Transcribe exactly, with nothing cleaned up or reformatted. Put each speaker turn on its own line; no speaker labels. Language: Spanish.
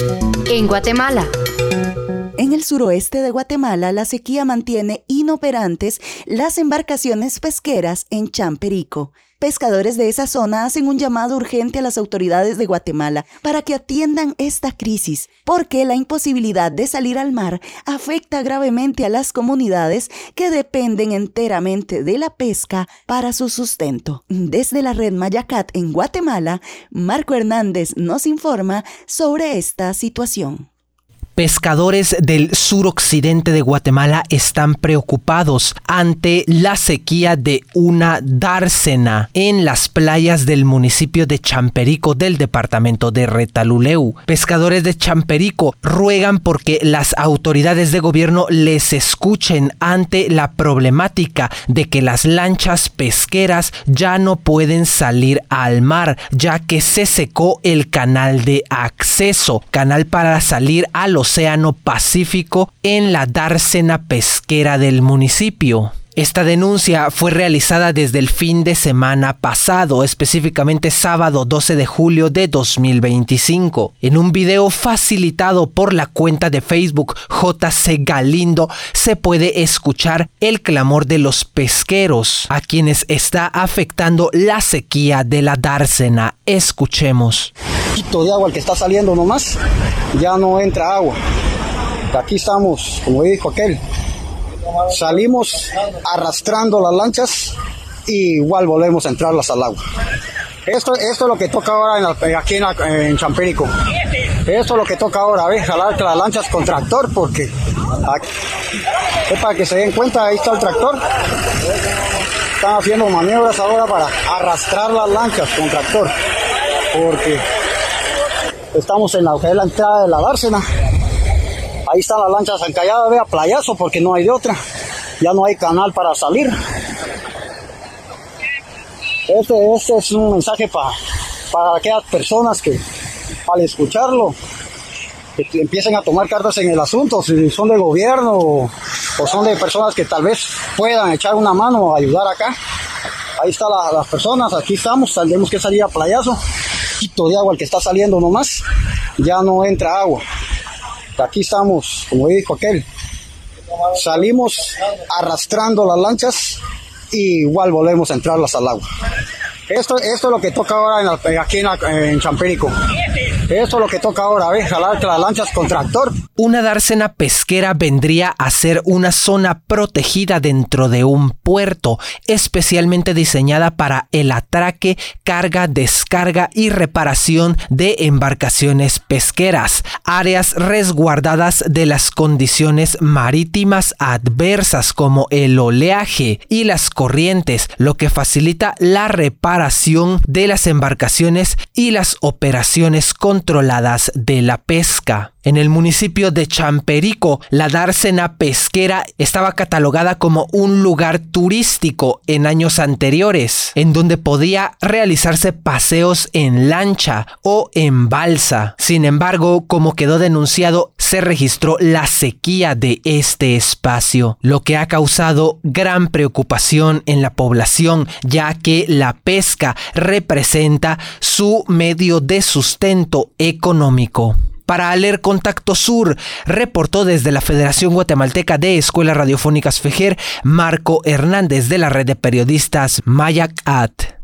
En Guatemala.
En el suroeste de Guatemala, la sequía mantiene inoperantes las embarcaciones pesqueras en Champerico. Pescadores de esa zona hacen un llamado urgente a las autoridades de Guatemala para que atiendan esta crisis, porque la imposibilidad de salir al mar afecta gravemente a las comunidades que dependen enteramente de la pesca para su sustento. Desde la red Mayacat en Guatemala, Marco Hernández nos informa sobre esta situación.
Pescadores del suroccidente de Guatemala están preocupados ante la sequía de una dársena en las playas del municipio de Champerico del departamento de Retalhuleu. Pescadores de Champerico ruegan porque las autoridades de gobierno les escuchen ante la problemática de que las lanchas pesqueras ya no pueden salir al mar, ya que se secó el canal de acceso, canal para salir a los Océano Pacífico en la dársena pesquera del municipio. Esta denuncia fue realizada desde el fin de semana pasado, específicamente sábado doce de julio de dos mil veinticinco. En un video facilitado por la cuenta de Facebook J C Galindo se puede escuchar el clamor de los pesqueros a quienes está afectando la sequía de la dársena. Escuchemos.
De agua el que está saliendo nomás, ya no entra agua. Aquí estamos, como dijo aquel, salimos arrastrando las lanchas y igual volvemos a entrarlas al agua. Esto, esto es lo que toca ahora en la, aquí en, la, en Champerico. Esto es lo que toca ahora, ¿ves? Jalar las lanchas con tractor, porque aquí, es para que se den cuenta, ahí está el tractor. Están haciendo maniobras ahora para arrastrar las lanchas con tractor, porque estamos en la, en la entrada de la dársena. Ahí están las lanchas encalladas, vea, playazo, porque no hay de otra. Ya no hay canal para salir. Este, este es un mensaje pa, para aquellas personas que al escucharlo que empiecen a tomar cartas en el asunto, si son de gobierno o, o son de personas que tal vez puedan echar una mano o ayudar acá. Ahí están la, las personas, aquí estamos, tendremos que salir a playazo. Poquito de agua el que está saliendo nomás, ya no entra agua. Aquí estamos, como dijo aquel, salimos arrastrando las lanchas y igual volvemos a entrarlas al agua. Esto, esto es lo que toca ahora en la, aquí en, la, en Champerico. Esto es lo que toca ahora, ¿ves? Jalar las lanchas con tractor.
Una dársena pesquera vendría a ser una zona protegida dentro de un puerto, especialmente diseñada para el atraque, carga, descarga y reparación de embarcaciones pesqueras, áreas resguardadas de las condiciones marítimas adversas como el oleaje y las corrientes, lo que facilita la reparación de las embarcaciones y las operaciones controladas de la pesca. En el municipio de Champerico, la dársena pesquera estaba catalogada como un lugar turístico en años anteriores, en donde podía realizarse paseos en lancha o en balsa. Sin embargo, como quedó denunciado, se registró la sequía de este espacio, lo que ha causado gran preocupación en la población, ya que la pesca representa su medio de sustento económico. Para Aler Contacto Sur, reportó desde la Federación Guatemalteca de Escuelas Radiofónicas FEGER, Marco Hernández de la red de periodistas Mayacat.